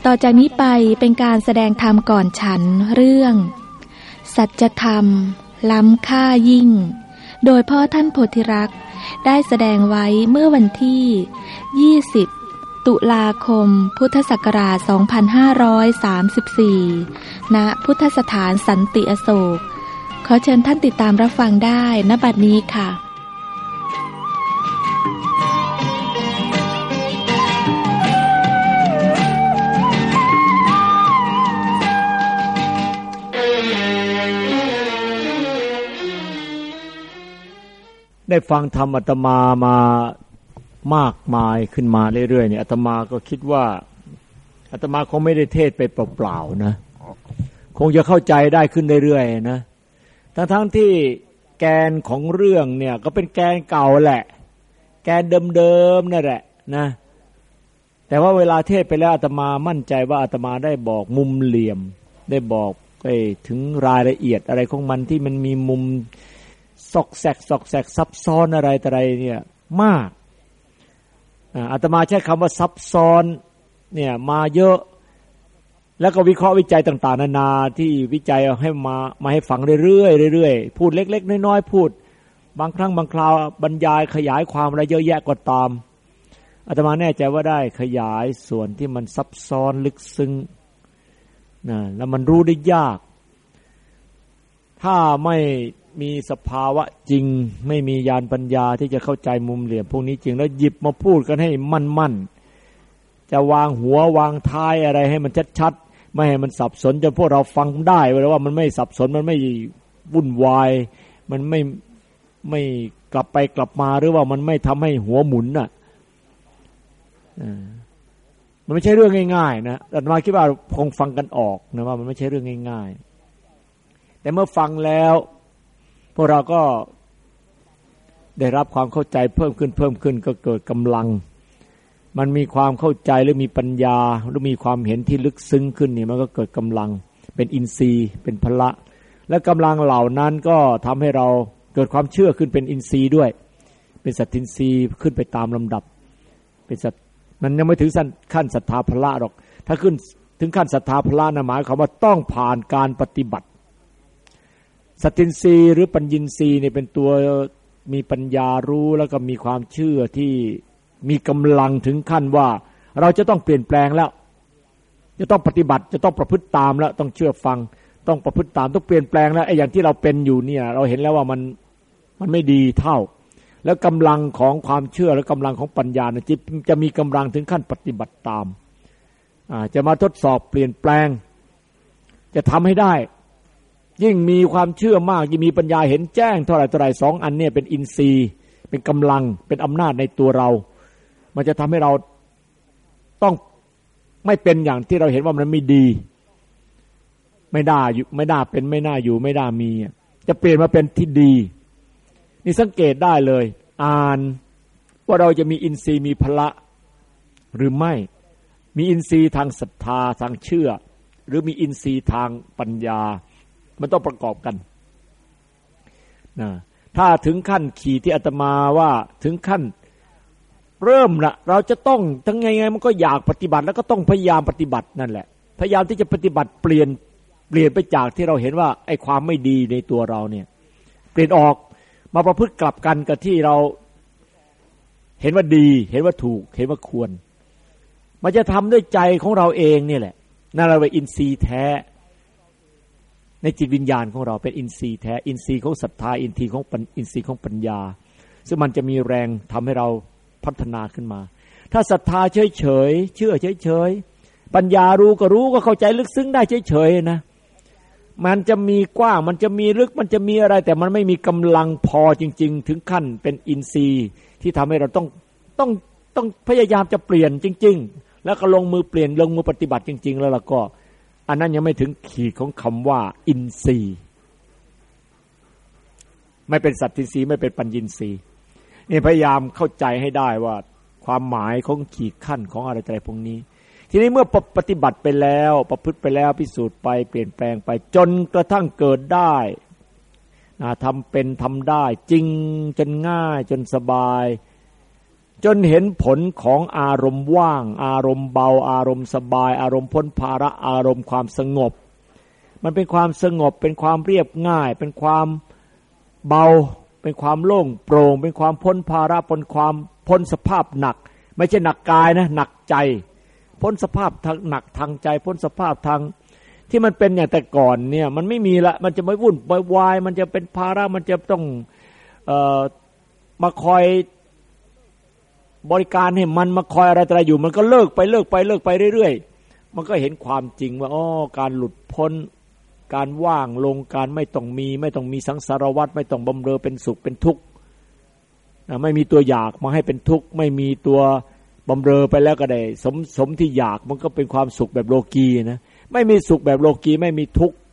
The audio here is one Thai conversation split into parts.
ต่อจากนี้ไปเป็นการแสดงธรรมก่อนฉันเรื่องสัจธรรมล้ำค่ายิ่งโดยพ่อท่านโพธิรักษ์ได้แสดงไว้เมื่อวันที่20ตุลาคมพุทธศักราช2534ณพุทธสถานสันติอโศกขอเชิญท่านติดตามรับฟังได้ณบัดนี้ค่ะได้ฟังธรรมอาตมามามากมายขึ้นมาเรื่อยๆเนี่ยอาตมาก็คิดว่าอาตมาคงไม่ได้เทศไปเปล่าๆนะคงจะเข้าใจได้ขึ้นเรื่อยๆนะทั้งที่แกนของเรื่องเนี่ยก็เป็นแกนเก่าแหละแกนเดิมๆนั่นแหละนะแต่ว่าเวลาเทศไปแล้วอาตมามั่นใจว่าอาตมาได้บอกมุมเหลี่ยมได้บอกถึงรายละเอียดอะไรของมันที่มันมีมุมซอกแซกซับซ้อนอะไรแต่ไรเนี่ยมากอาตมาใช้คำว่าซับซ้อนเนี่ยมาเยอะแล้วก็วิเคราะห์วิจัยต่างๆนานาที่วิจัยให้มาให้ฟังเรื่อยๆพูดเล็กๆน้อยๆพูดบางครั้งบางคราวบรรยายขยายความอะไรเยอะแยะก็ตามอาตมาแน่ใจว่าได้ขยายส่วนที่มันซับซ้อนลึกซึ้งนะแล้วมันรู้ได้ยากถ้าไม่มีสภาวะจริงไม่มีญาณปัญญาที่จะเข้าใจมุมเหลี่ยมพวกนี้จริงแล้วหยิบมาพูดกันให้มั่นๆจะวางหัววางท้ายอะไรให้มันชัดๆไม่ให้มันสับสนจนพวกเราฟังได้ว่ามันไม่สับสนมันไม่วุ่นวายมันไม่กลับไปกลับมาหรือว่ามันไม่ทำให้หัวหมุนน่ะมันไม่ใช่เรื่องง่ายๆนะอาตมาคิดว่าคงฟังกันออกนะว่ามันไม่ใช่เรื่องง่ายๆแต่เมื่อฟังแล้วพวกเราก็ได้รับความเข้าใจเพิ่มขึ้นก็เกิดกำลังมันมีความเข้าใจหรือมีปัญญาหรือมีความเห็นที่ลึกซึ้งขึ้นนี่มันก็เกิดกำลังเป็นอินทรีย์เป็นพละและกำลังเหล่านั้นก็ทำให้เราเกิดความเชื่อขึ้นเป็นอินทรีย์ด้วยเป็นสัตทินทรีย์ขึ้นไปตามลำดับเป็นสัตมันยังไม่ถึงขั้นศรัทธาพละหรอกถ้าขึ้นถึงขั้นศรัทธาพละนะหมายความว่าต้องผ่านการปฏิบัติสัตทินทรีย์หรือปัญญินทรีย์เนี่ยเป็นตัวมีปัญญารู้แล้วก็มีความเชื่อที่มีกำลังถึงขั้นว่าเราจะต้องเปลี่ยนแปลงแล้วจะต้องปฏิบัติจะต้องประพฤติตามแล้วต้องเชื่อฟังต้องประพฤติตามต้องเปลี่ยนแปลงแล้วไอ้อย่างที่เราเป็นอยู่เนี่ยเราเห็นแล้วว่ามันไม่ดีเท่าแล้วกำลังของความเชื่อและกำลังของปัญญาเนี่ยจะมีกำลังถึงขั้นปฏิบัติตามจะมาทดสอบเปลี่ยนแปลงจะทำให้ได้ยิ่งมีความเชื่อมากยิ่งมีปัญญาเห็นแจ้งเท่าไหร่สองอันเนี่ยเป็นอินทรีย์เป็นกำลังเป็นอำนาจในตัวเรามันจะทำให้เราต้องไม่เป็นอย่างที่เราเห็นว่ามันไม่ดีไม่น่าเป็นไม่น่าอยู่ไม่น่ามีจะเปลี่ยนมาเป็นที่ดีนี่สังเกตได้เลยอ่านว่าเราจะมีอินทรีย์มีพละหรือไม่มีอินทรีย์ทางศรัทธาทางเชื่อหรือมีอินทรีย์ทางปัญญามันต้องประกอบกันนะถ้าถึงขั้นขีดที่อาตมาว่าถึงขั้นเริ่มละเราจะต้องทั้งไงมันก็อยากปฏิบัติแล้วก็ต้องพยายามปฏิบัตินั่นแหละพยายามที่จะปฏิบัติเปลี่ยนไปจากที่เราเห็นว่าไอ้ความไม่ดีในตัวเราเนี่ยเปลี่ยนออกมาประพฤติกลับกันกับที่เราเห็นว่าดีเห็นว่าถูกเห็นว่าควรมันจะทำด้วยใจของเราเองนี่แหละนั่นเราเป็นอินทรีย์แท้ในจิตวิญญาณของเราเป็นอินทรีย์แท้อินทรีย์ของศรัทธาอินทรีย์ของปัญญาซึ่งมันจะมีแรงทำให้เราพัฒนาขึ้นมาถ้าศรัทธาเฉยเชื่อเฉยปัญญารู้ก็เข้าใจลึกซึ้งได้เฉยนะมันจะมีกว้างมันจะมีลึกมันจะมีอะไรแต่มันไม่มีกำลังพอจริงๆถึงขั้นเป็นอินทรีย์ที่ทำให้เราต้องพยายามจะเปลี่ยนจริงๆแล้วก็ลงมือเปลี่ยนลงมือปฏิบัติจริงๆแล้วล่ะก็อันนั้นยังไม่ถึงขีดของคำว่าอินทรีย์ไม่เป็นสัตทินทรีย์ไม่เป็นปัญญินทรีย์นี่พยายามเข้าใจให้ได้ว่าความหมายของขีดขั้นของอะไรพวกนี้ทีนี้เมื่อปฏิบัติไปแล้วประพฤติไปแล้วพิสูจน์ไปเปลี่ยนแปลงไปจนกระทั่งเกิดได้ทำเป็นทำได้จริงจนง่ายจนสบายจนเห็นผลของอารมณ์ว่างอารมณ์เบาอารมณ์สบายอารมณ์พ้นภาระอารมณ์ความสงบมันเป็นความสงบเป็นความเรียบง่ายเป็นความเบาเป็นความโล่งโปร่งเป็นความพ้นภาระพ้นความพ้นสภาพหนักไม่ใช่หนักกายนะหนักใจพ้นสภาพทางหนักทางใจพ้นสภาพทางที่มันเป็นอย่างแต่ก่อนเนี่ยมันไม่มีละมันจะไม่วุ่นวายมันจะเป็นภาระมันจะต้องมาคอยบริการให้มันมาคอยอะไรอยู่มันก็เลิกไปเรื่อยๆมันก็เห็นความจริงว่าการหลุดพ้นการว่างลงการไม่ต้องมีสังสารวัฏไม่ต้องบำเรอเป็นสุขเป็นทุกข์ไม่มีตัวอยากมาให้เป็นทุกข์ไม่มีตัวบำเรอไปแล้วก็ได้สมที่อยากมันก็เป็นความสุขแบบโลกีนะไม่มีสุขแบบโลกีไม่มีทุกข์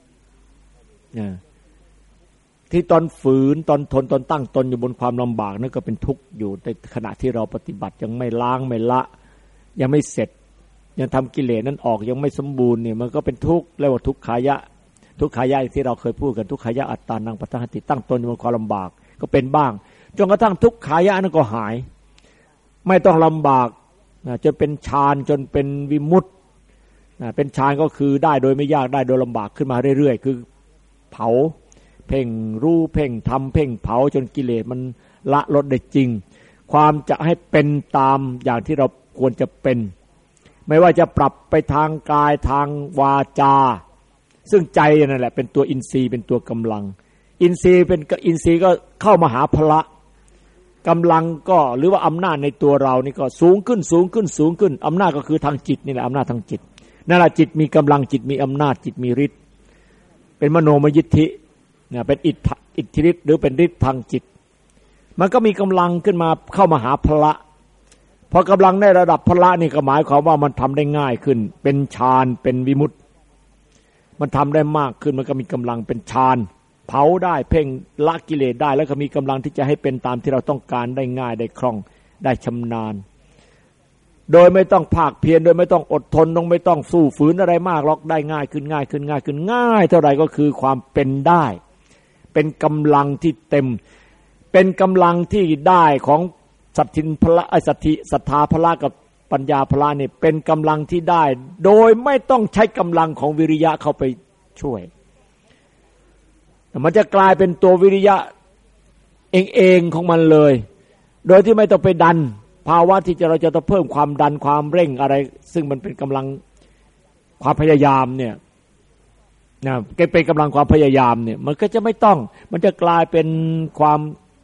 ที่ตอนฝืนตอนทนตอนตั้งตนอยู่บนความลำบากนั่นก็เป็นทุกข์อยู่ในขณะที่เราปฏิบัติยังไม่ล้างไม่ละยังไม่เสร็จยังทำกิเลสนั้นออกยังไม่สมบูรณ์เนี่ยมันก็เป็นทุกข์เรียกว่าทุกขายะที่เราเคยพูดกันทุกขายะอัตตานังปัฏฐานติตั้งตนอยู่บนความลำบากก็เป็นบ้างจนกระทั่งทุกขายะนั้นก็หายไม่ต้องลำบากจนเป็นฌานจนเป็นวิมุตติเป็นฌานก็คือได้โดยไม่ยากได้โดยลำบากขึ้นมาเรื่อยๆคือเผาเพ่งรู้เพ่งทำเพ่งเผาจนกิเลสมันละลดได้จริงความจะให้เป็นตามอย่างที่เราควรจะเป็นไม่ว่าจะปรับไปทางกายทางวาจาซึ่งใจนั่นแหละเป็นตัวอินทรีย์เป็นตัวกำลังอินทรีย์ก็เข้ามาหาพละกำลังก็หรือว่าอำนาจในตัวเรานี่ก็สูงขึ้นอำนาจก็คือทางจิตนี่แหละอำนาจทางจิตนั่นแหละจิตมีกำลังจิตมีอำนาจจิตมีฤทธิ์เป็นมโนมยิทธิเป็นอิทธิฤทธิ์หรือเป็นฤทธิ์ทางจิตมันก็มีกำลังขึ้นมาเข้ามาหาพละพอกำลังได้ระดับพละนี่ก็หมายความว่ามันทำได้ง่ายขึ้นเป็นฌานเป็นวิมุตติมันทำได้มากขึ้นมันก็มีกำลังเป็นฌานเผาได้เพ่งละกิเลสได้แล้วก็มีกำลังที่จะให้เป็นตามที่เราต้องการได้ง่ายได้คล่องได้ชำนาญโดยไม่ต้องภาคเพียรโดยไม่ต้องอดทนไม่ต้องสู้ฝืนอะไรมากหรอกได้ง่ายขึ้นง่ายเท่าไหร่ก็คือความเป็นได้เป็นกำลังที่เต็มเป็นกำลังที่ได้ของสัตทินพละสัตถิศรัทธาพละกับปัญญาพละนี่เป็นกำลังที่ได้โดยไม่ต้องใช้กำลังของวิริยะเข้าไปช่วยมันจะกลายเป็นตัววิริยะเองของมันเลยโดยที่ไม่ต้องไปดันภาวะที่เราจะต้องเพิ่มความดันความเร่งอะไรซึ่งมันเป็นกำลังความพยายามเนี่ยเป็นกำลังความพยายามเนี่ยมันก็จะไม่ต้องมันจะกลายเป็นความ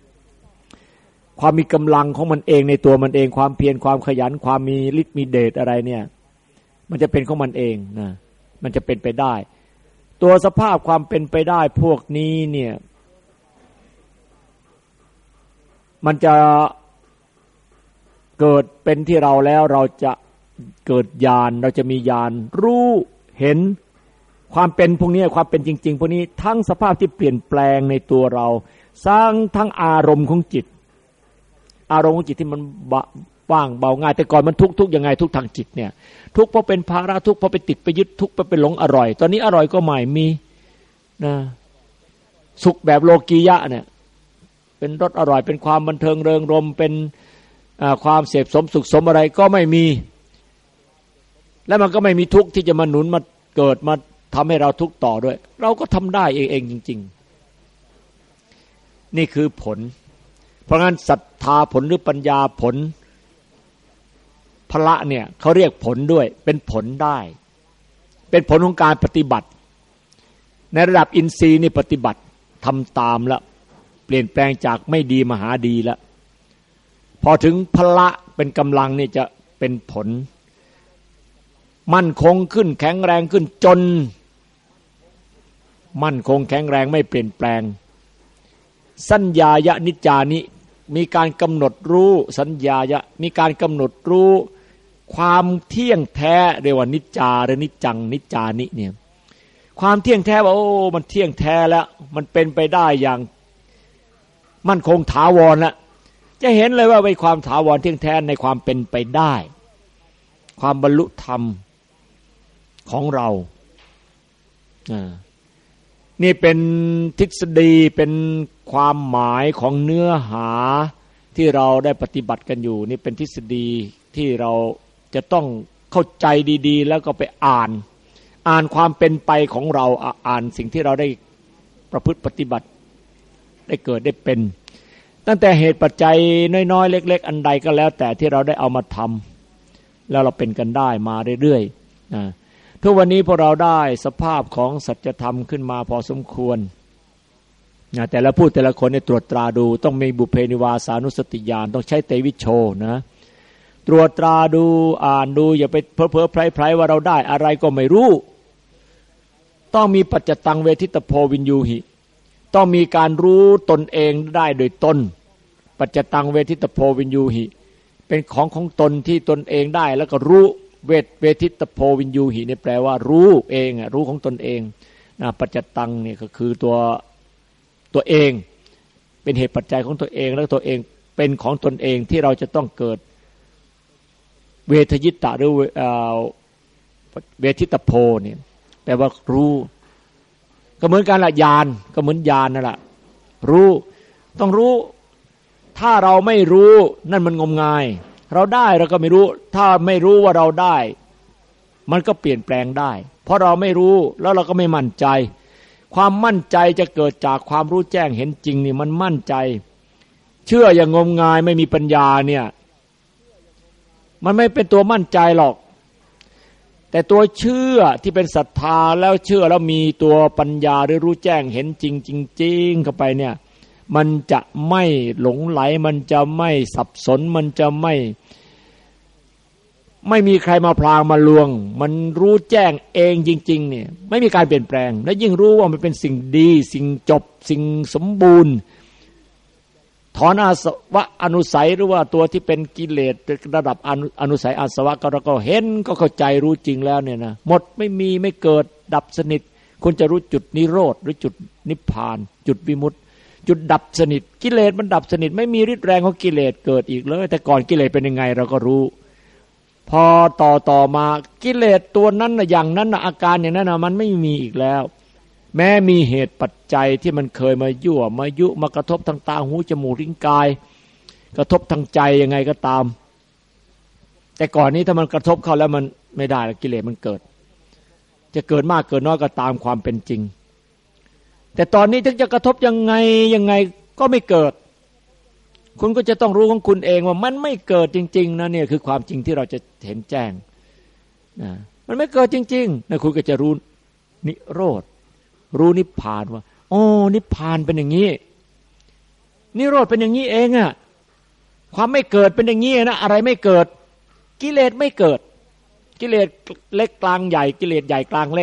มีกำลังของมันเองในตัวมันเองความเพียรความขยันความมีฤทธิ์มีเดชอะไรเนี่ยมันจะเป็นของมันเองนะมันจะเป็นไปได้ตัวสภาพความเป็นไปได้พวกนี้เนี่ยมันจะเกิดเป็นที่เราแล้วเราจะเกิดญาณเราจะมีญาณรู้เห็นความเป็นพวกนี้ความเป็นจริงๆพวกนี้ทั้งสภาพที่เปลี่ยนแปลงในตัวเราสร้างทั้งอารมณ์ของจิตที่มันว่างเบาง่ายแต่ก่อนมันทุกข์ยังไงทุกทางจิตเนี่ยทุกข์เพราะเป็นภาระทุกข์เพราะไปติดไปยึดทุกข์เพราะเป็นหลงอร่อยตอนนี้อร่อยก็ไม่มีนะสุขแบบโลกียะเนี่ยเป็นรสอร่อยเป็นความบันเทิงเริงรมย์เป็นความเสพสมสุขสมอะไรก็ไม่มีและมันก็ไม่มีทุกข์ที่จะมาหนุนมาเกิดมาทำให้เราทุกข์ต่อด้วยเราก็ทำได้เองจริงๆนี่คือผลเพราะงั้นศรัทธาผลหรือปัญญาผลพละเนี่ยเขาเรียกผลด้วยเป็นผลได้เป็นผลของการปฏิบัติในระดับอินทรีย์นี่ปฏิบัติทำตามแล้วเปลี่ยนแปลงจากไม่ดีมาหาดีแล้วพอถึงพละเป็นกำลังนี่จะเป็นผลมั่นคงขึ้นแข็งแรงขึ้นจนมั่นคงแข็งแรงไม่เปลี่ยนแปลงสัญญายะนิจจานิมีการกำหนดรู้สัญญายะมีการกำหนดรู้ความเที่ยงแท้เรียกว่านิจจาหรือนิจจังนิจจานิเนี่ยความเที่ยงแท้ว่าโอ้มันเที่ยงแท้แล้วมันเป็นไปได้อย่างมั่นคงถาวรแล้วจะเห็นเลยว่าเป็นความถาวรเที่ยงแท้ในความเป็นไปได้ความบรรลุธรรมของเรานี่เป็นทฤษฎีเป็นความหมายของเนื้อหาที่เราได้ปฏิบัติกันอยู่นี่เป็นทฤษฎีที่เราจะต้องเข้าใจดีๆแล้วก็ไปอ่านความเป็นไปของเราอ่านสิ่งที่เราได้ประพฤติปฏิบัติได้เกิดได้เป็นตั้งแต่เหตุปัจจัยน้อยๆเล็กๆอันใดก็แล้วแต่ที่เราได้เอามาทำแล้วเราเป็นกันได้มาเรื่อยๆนะทุกวันนี้พวกเราได้สภาพของสัจธรรมขึ้นมาพอสมควรนะแต่ละผู้แต่ละคนเนี่ยตรวจตราดูต้องมีบุพเพนิวาสานุสติญาณต้องใช้เตวิชโชนะตรวจตราดูอ่านดูอย่าไปเพ้อเพ้อไพร่ๆว่าเราได้อะไรก็ไม่รู้ต้องมีปัจจตังเวทิตโพวินยูหิต้องมีการรู้ตนเองได้โดยตนปัจจตังเวทิตโพวินยูหิเป็นของตนที่ตนเองได้แล้วก็รู้เวทิตโพวินยูหินี่แปลว่ารู้เองรู้ของตนเองนะปัจจตังนี่ก็คือตัวเองเป็นเหตุปัจจัยของตัวเองแล้วตัวเองเป็นของตนเองที่เราจะต้องเกิดเวทยิตตะหรือเวทิตโพเนี่ยแปลว่ารู้ก็เหมือนกันละญาณก็เหมือนญาณนั่นแหละรู้ต้องรู้ถ้าเราไม่รู้นั่นมันงมงายเราได้เราก็ไม่รู้ถ้าไม่รู้ว่าเราได้มันก็เปลี่ยนแปลงได้เพราะเราไม่รู้แล้วเราก็ไม่มั่นใจความมั่นใจจะเกิดจากความรู้แจ้งเห็นจริงนี่มันมั่นใจเชื่ออย่างงมงายไม่มีปัญญาเนี่ยมันไม่เป็นตัวมั่นใจหรอกแต่ตัวเชื่อที่เป็นศรัทธาแล้วเชื่อแล้วมีตัวปัญญาหรือรู้แจ้งเห็นจริงจริงเข้าไปเนี่ยมันจะไม่หลงไหลมันจะไม่สับสนมันจะไม่มีใครมาพรางมาลวงมันรู้แจ้งเองจริงๆเนี่ยไม่มีการเปลี่ยนแปลงและยิ่งรู้ว่ามันเป็นสิ่งดีสิ่งจบสิ่งสมบูรณ์ถอนอาสวะอนุสัยหรือว่าตัวที่เป็นกิเลสระดับอนุสัยอาสวะก็เราก็เห็นก็เข้าใจรู้จริงแล้วเนี่ยนะหมดไม่มีไม่เกิดดับสนิทคุณจะรู้จุดนิโรธหรือจุดนิพพานจุดวิมุตติจุดดับสนิทกิเลสมันดับสนิทไม่มีฤทธิ์แรงของกิเลสเกิดอีกเลยแต่ก่อนกิเลสเป็นยังไงเราก็รู้พอต่อมากิเลสตัวนั้นน่ะอย่างนั้นน่ะอาการอย่างนั้นน่ะมันไม่มีอีกแล้วแม้มีเหตุปัจจัยที่มันเคยมายั่วมายุมากระทบทางตาหูจมูกลิ้นกายกระทบทางใจยังไงก็ตามแต่ก่อนนี้ถ้ามันกระทบเข้าแล้วมันไม่ได้กิเลสมันเกิดจะเกิดมากเกิดน้อยก็ตามความเป็นจริงแต่ตอนนี้ถึงจะกระทบยังไงก็ไม่เกิดคุณก็จะต้องรู้ของคุณเองว่ามันไม่เกิดจริงๆนะเนี่ยคือความจริงที่เราจะเห็นแจ้งนะมันไม่เกิดจริงๆนะคุณก็จะรู้นิโรธรู้นิพพานว่าอ๋อนิพพานเป็นอย่างนี้นิโรธเป็นอย่างนี้เองอะความไม่เกิดเป็นอย่างนี้นะอะไรไม่เกิดกิเลสไม่เกิดกิเลสเล็กกลางใหญ่กิเลสใหญ่กลางเล็ก